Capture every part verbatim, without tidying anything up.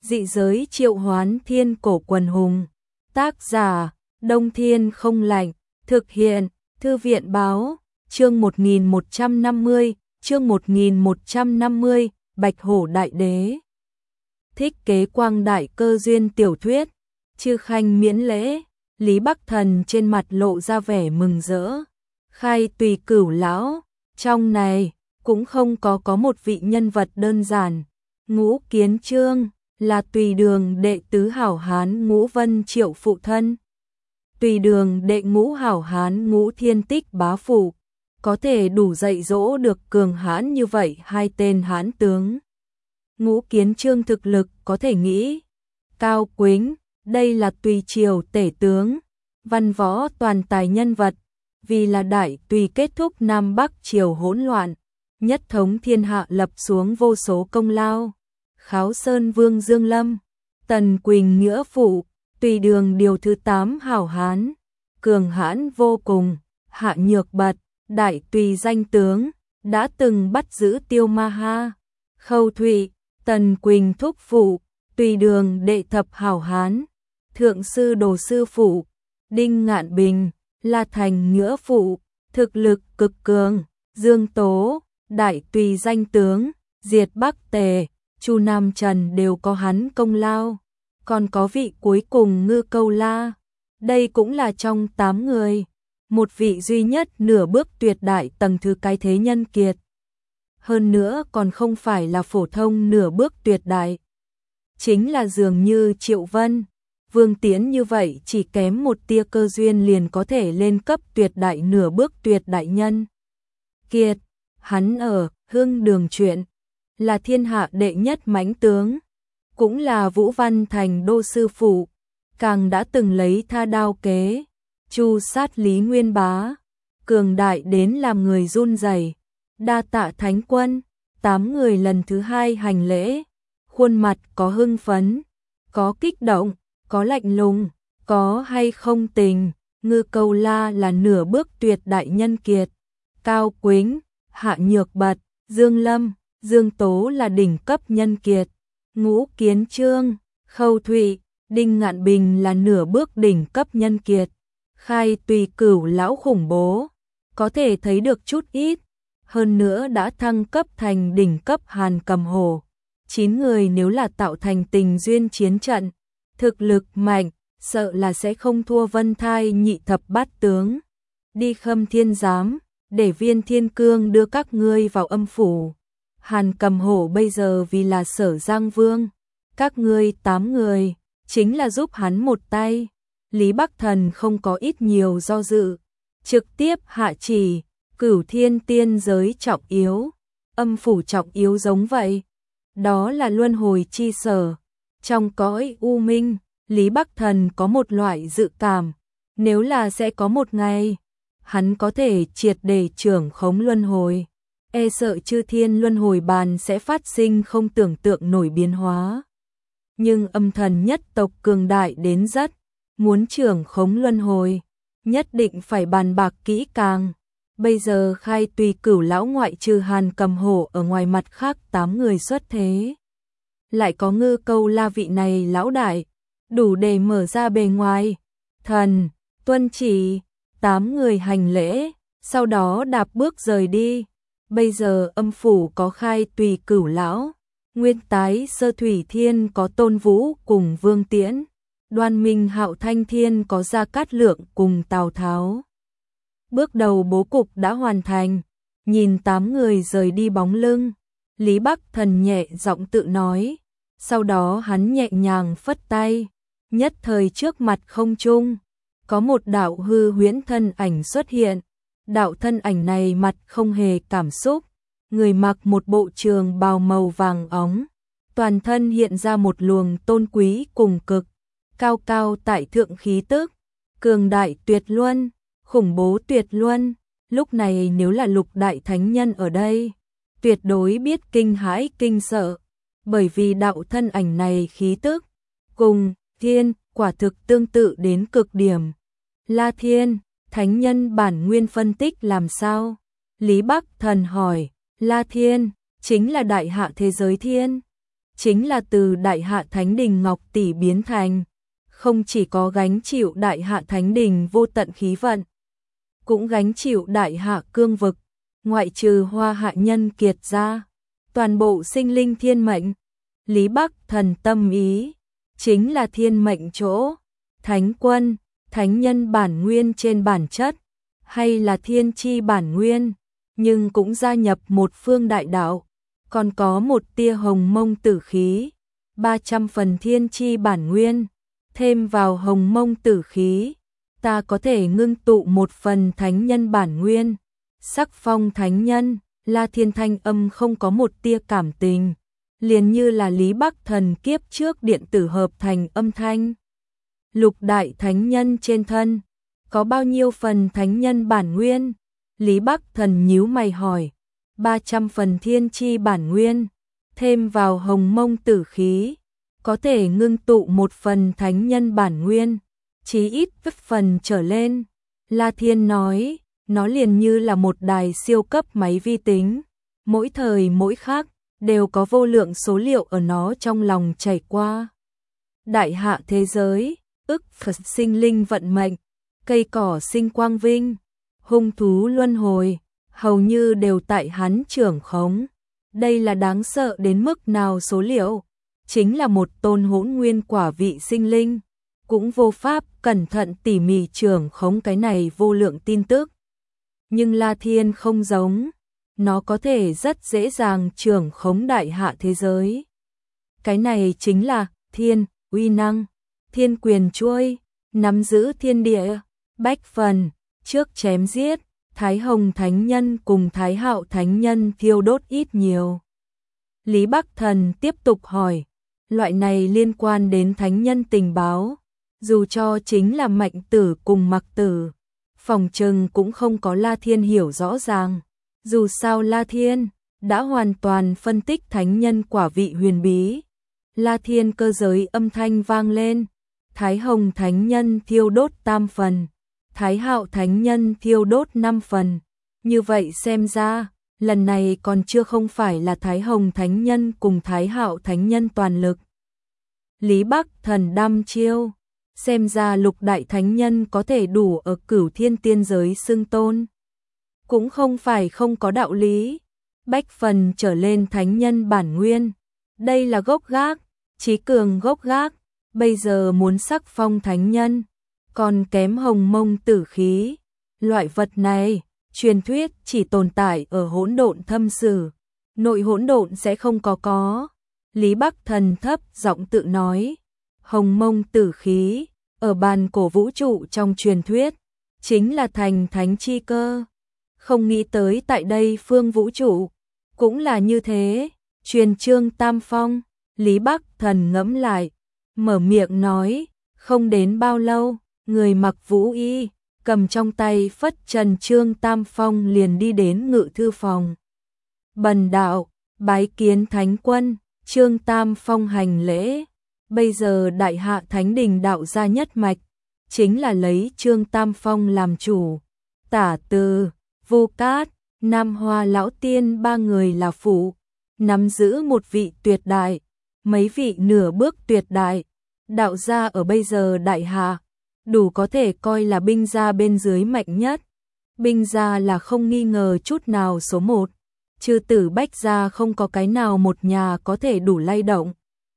Dị giới triệu hoán thiên cổ quần hùng. Tác giả, Đông Thiên không lạnh. Thực hiện, Thư viện báo, chương một nghìn một trăm năm mươi, chương một nghìn một trăm năm mươi, Bạch Hổ Đại Đế. Thích kế quang đại cơ duyên tiểu thuyết, chư khanh miễn lễ, Lý Bắc Thần trên mặt lộ ra vẻ mừng rỡ. Khai tùy cửu lão, trong này cũng không có có một vị nhân vật đơn giản. Ngũ Kiến Chương là Tùy Đường đệ tứ hảo hán Ngũ Vân Triệu phụ thân. Tùy Đường đệ ngũ hảo hán Ngũ Thiên Tích bá phụ, có thể đủ dạy dỗ được cường hãn như vậy hai tên hán tướng. Ngũ Kiến Chương thực lực có thể nghĩ cao quính, đây là Tùy triều tể tướng, văn võ toàn tài nhân vật, vì là đại Tùy kết thúc Nam Bắc triều hỗn loạn, nhất thống thiên hạ lập xuống vô số công lao. Kháo Sơn Vương Dương Lâm, Tần Quỳnh nghĩa phụ, Tùy Đường điều thứ tám hảo hán, cường hãn vô cùng, Hạ Nhược Bật, đại Tùy danh tướng, đã từng bắt giữ Tiêu Ma Ha. Khâu Thụy, Tần Quỳnh thúc phụ, Tùy Đường đệ thập hảo hán, thượng sư đồ sư phụ, Đinh Ngạn Bình, La Thành nghĩa phụ, thực lực cực cường, Dương Tố, đại Tùy danh tướng, diệt Bắc Tề, Chu Nam Trần đều có hắn công lao. Còn có vị cuối cùng Ngư Câu La, đây cũng là trong tám người, một vị duy nhất nửa bước tuyệt đại tầng thứ cái thế nhân kiệt. Hơn nữa còn không phải là phổ thông nửa bước tuyệt đại, chính là dường như Triệu Vân, Vương Tiễn như vậy chỉ kém một tia cơ duyên liền có thể lên cấp tuyệt đại nửa bước tuyệt đại nhân kiệt. Hắn ở Hương Đường Truyện là thiên hạ đệ nhất mãnh tướng, cũng là Vũ Văn Thành đô sư phụ, càng đã từng lấy tha đao kế, chu sát Lý Nguyên Bá, cường đại đến làm người run rẩy. Đa tạ Thánh Quân, tám người lần thứ hai hành lễ, khuôn mặt có hưng phấn, có kích động, có lạnh lùng, có hay không tình. Ngư Câu La là nửa bước tuyệt đại nhân kiệt, Cao Quýnh, Hạ Nhược Bật, Dương Lâm, Dương Tố là đỉnh cấp nhân kiệt, Ngũ Kiến Chương, Khâu Thụy, Đinh Ngạn Bình là nửa bước đỉnh cấp nhân kiệt. Khai Tùy cửu lão khủng bố, có thể thấy được chút ít, hơn nữa đã thăng cấp thành đỉnh cấp Hàn Cầm Hổ. Chín người nếu là tạo thành tình duyên chiến trận, thực lực mạnh, sợ là sẽ không thua Vân Thai nhị thập bát tướng. Đi Khâm Thiên Giám, để Viên Thiên Cương đưa các ngươi vào âm phủ. Hàn Cầm Hổ bây giờ vì là Sở Giang Vương, các ngươi tám người chính là giúp hắn một tay. Lý Bắc Thần không có ít nhiều do dự, trực tiếp hạ chỉ, Cửu Thiên tiên giới trọng yếu, âm phủ trọng yếu giống vậy. Đó là luân hồi chi sở. Trong cõi u minh, Lý Bắc Thần có một loại dự cảm, nếu là sẽ có một ngày, hắn có thể triệt để trưởng khống luân hồi, e sợ chư thiên luân hồi bàn sẽ phát sinh không tưởng tượng nổi biến hóa. Nhưng âm thần nhất tộc cường đại đến rất, muốn trưởng khống luân hồi, nhất định phải bàn bạc kỹ càng. Bây giờ Khai Tùy cửu lão ngoại trừ Hàn Cầm Hổ ở ngoài mặt khác tám người xuất thế, lại có Ngư Câu La vị này lão đại, đủ để mở ra bề ngoài. Thần tuân chỉ, tám người hành lễ, sau đó đạp bước rời đi. Bây giờ âm phủ có Khai Tùy cửu lão, Nguyên Tái Sơ Thủy Thiên có Tôn Vũ cùng Vương Tiễn, Đoan Minh Hạo Thanh Thiên có Gia Cát Lượng cùng Tào Tháo. Bước đầu bố cục đã hoàn thành, nhìn tám người rời đi bóng lưng, Lý Bắc Thần nhẹ giọng tự nói, sau đó hắn nhẹ nhàng phất tay, nhất thời trước mặt không trung, có một đạo hư huyễn thân ảnh xuất hiện. Đạo thân ảnh này mặt không hề cảm xúc, người mặc một bộ trường bào màu vàng óng, toàn thân hiện ra một luồng tôn quý cùng cực, cao cao tại thượng khí tức, cường đại tuyệt luân, khủng bố tuyệt luân. Lúc này nếu là lục đại thánh nhân ở đây, tuyệt đối biết kinh hãi kinh sợ, bởi vì đạo thân ảnh này khí tức cùng thiên quả thực tương tự đến cực điểm. La Thiên, thánh nhân bản nguyên phân tích làm sao? Lý Bắc Thần hỏi. La Thiên chính là đại hạ thế giới thiên chính là từ Đại Hạ Thánh Đình Ngọc Tỷ biến thành, không chỉ có gánh chịu Đại Hạ Thánh Đình vô tận khí vận, cũng gánh chịu Đại Hạ cương vực, ngoại trừ Hoa Hạ nhân kiệt ra, toàn bộ sinh linh thiên mệnh. Lý Bắc Thần tâm ý, chính là thiên mệnh chỗ, thánh quân, thánh nhân bản nguyên trên bản chất, hay là thiên chi bản nguyên, nhưng cũng gia nhập một phương đại đạo, còn có một tia hồng mông tử khí, ba trăm phần thiên chi bản nguyên, thêm vào hồng mông tử khí, ta có thể ngưng tụ một phần thánh nhân bản nguyên, sắc phong thánh nhân. La Thiên thanh âm không có một tia cảm tình, liền như là Lý Bắc Thần kiếp trước điện tử hợp thành âm thanh. Lục đại thánh nhân trên thân, có bao nhiêu phần thánh nhân bản nguyên? Lý Bắc Thần nhíu mày hỏi. ba trăm phần thiên chi bản nguyên, thêm vào hồng mông tử khí, có thể ngưng tụ một phần thánh nhân bản nguyên, chí ít vứt phần trở lên. La Thiên nói, nó liền như là một đài siêu cấp máy vi tính, mỗi thời mỗi khác, đều có vô lượng số liệu ở nó trong lòng chảy qua. Đại hạ thế giới, ức Phật sinh linh vận mệnh, cây cỏ sinh quang vinh, hung thú luân hồi, hầu như đều tại hắn trưởng khống. Đây là đáng sợ đến mức nào số liệu, chính là một tôn hỗn nguyên quả vị sinh linh, cũng vô pháp cẩn thận tỉ mỉ trưởng khống cái này vô lượng tin tức. Nhưng La Thiên không giống, nó có thể rất dễ dàng trưởng khống đại hạ thế giới. Cái này chính là thiên, uy năng, thiên quyền chuôi, nắm giữ thiên địa, bách phần, trước chém giết, Thái Hồng Thánh Nhân cùng Thái Hạo Thánh Nhân thiêu đốt ít nhiều. Lý Bắc Thần tiếp tục hỏi, loại này liên quan đến Thánh Nhân tình báo, dù cho chính là Mạnh Tử cùng Mặc Tử, phòng trừng cũng không có La Thiên hiểu rõ ràng. Dù sao La Thiên đã hoàn toàn phân tích thánh nhân quả vị huyền bí. La Thiên cơ giới âm thanh vang lên, Thái Hồng Thánh Nhân thiêu đốt tam phần, Thái Hạo Thánh Nhân thiêu đốt năm phần. Như vậy xem ra, lần này còn chưa không phải là Thái Hồng Thánh Nhân cùng Thái Hạo Thánh Nhân toàn lực. Lý Bắc Thần đăm chiêu, xem ra lục đại thánh nhân có thể đủ ở Cửu Thiên tiên giới xưng tôn. Cũng không phải không có đạo lý, bách phần trở lên thánh nhân bản nguyên. Đây là gốc gác, chí cường gốc gác, bây giờ muốn sắc phong thánh nhân, còn kém hồng mông tử khí. Loại vật này, truyền thuyết chỉ tồn tại ở hỗn độn thâm sử, nội hỗn độn sẽ không có có. Lý Bắc Thần thấp giọng tự nói, hồng mông tử khí, ở bàn cổ vũ trụ trong truyền thuyết, chính là thành thánh chi cơ. Không nghĩ tới tại đây phương vũ trụ, cũng là như thế. Truyền chương tam phong, Lý Bắc Thần ngẫm lại, mở miệng nói, không đến bao lâu, người mặc vũ y, cầm trong tay phất trần chương tam phong liền đi đến ngự thư phòng. Bần đạo, bái kiến thánh quân, chương tam phong hành lễ. Bây giờ đại hạ thánh đình đạo gia nhất mạch, chính là lấy chương tam phong làm chủ. Tả Từ, Vô Cát, Nam Hoa Lão Tiên ba người là phụ, nắm giữ một vị tuyệt đại, mấy vị nửa bước tuyệt đại. Đạo gia ở bây giờ đại hạ, đủ có thể coi là binh gia bên dưới mạnh nhất. Binh gia là không nghi ngờ chút nào số một, trừ Tử Bách gia không có cái nào một nhà có thể đủ lay động.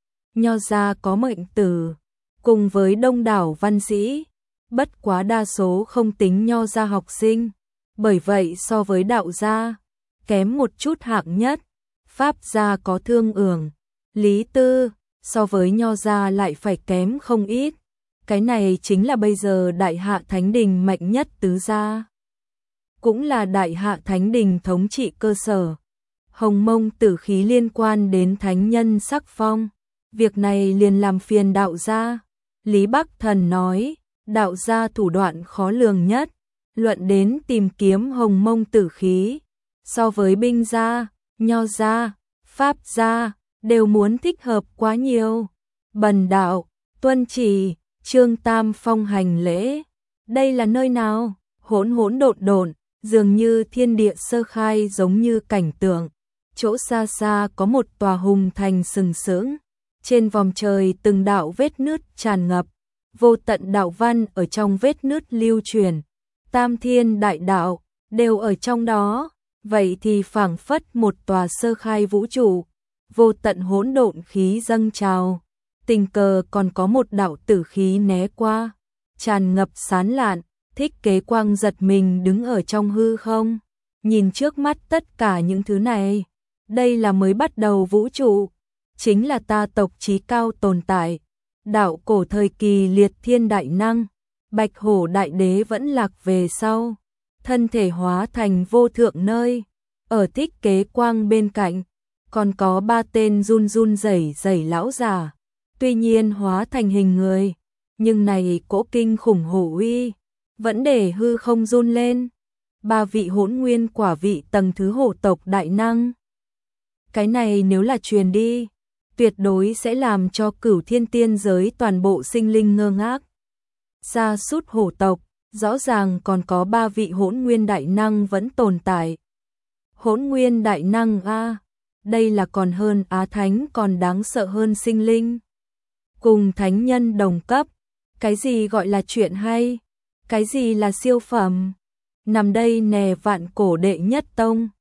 Nho gia có Mệnh Tử, cùng với đông đảo văn sĩ, bất quá đa số không tính nho gia học sinh, bởi vậy so với đạo gia, kém một chút hạng nhất. Pháp gia có Thương Ưởng, Lý Tư, so với nho gia lại phải kém không ít. Cái này chính là bây giờ đại hạ thánh đình mạnh nhất tứ gia, cũng là đại hạ thánh đình thống trị cơ sở. Hồng mông tử khí liên quan đến thánh nhân sắc phong, việc này liền làm phiền đạo gia. Lý Bắc Thần nói, đạo gia thủ đoạn khó lường nhất, luận đến tìm kiếm hồng mông tử khí, so với binh gia, nho gia, pháp gia, đều muốn thích hợp quá nhiều. Bần đạo, tuân chỉ, chương tam phong hành lễ. Đây là nơi nào? Hỗn hỗn độn độn, dường như thiên địa sơ khai giống như cảnh tượng. chỗ xa xa có một tòa hùng thành sừng sững, trên vòm trời từng đạo vết nứt tràn ngập, vô tận đạo văn ở trong vết nứt lưu truyền, tam thiên đại đạo đều ở trong đó, vậy thì phảng phất một tòa sơ khai vũ trụ, vô tận hỗn độn khí dâng trào, tình cờ còn có một đạo tử khí né qua, tràn ngập sán lạn. Thích Kế Quang giật mình đứng ở trong hư không, nhìn trước mắt tất cả những thứ này, đây là mới bắt đầu vũ trụ, chính là ta tộc chí cao tồn tại, đạo cổ thời kỳ liệt thiên đại năng, Bạch Hổ đại đế vẫn lạc về sau, thân thể hóa thành vô thượng nơi, ở Thích Kế Quang bên cạnh, còn có ba tên run run rẩy rẩy lão già, tuy nhiên hóa thành hình người, nhưng này cỗ kinh khủng hổ uy, vẫn để hư không run lên. Ba vị hỗn nguyên quả vị tầng thứ hổ tộc đại năng. Cái này nếu là truyền đi, tuyệt đối sẽ làm cho cửu thiên tiên giới toàn bộ sinh linh ngơ ngác. Sa sút hổ tộc, rõ ràng còn có ba vị hỗn nguyên đại năng vẫn tồn tại. Hỗn nguyên đại năng a, đây là còn hơn Á Thánh, còn đáng sợ hơn sinh linh. Cùng thánh nhân đồng cấp, cái gì gọi là chuyện hay, cái gì là siêu phẩm. Nằm đây nè vạn cổ đệ nhất tông,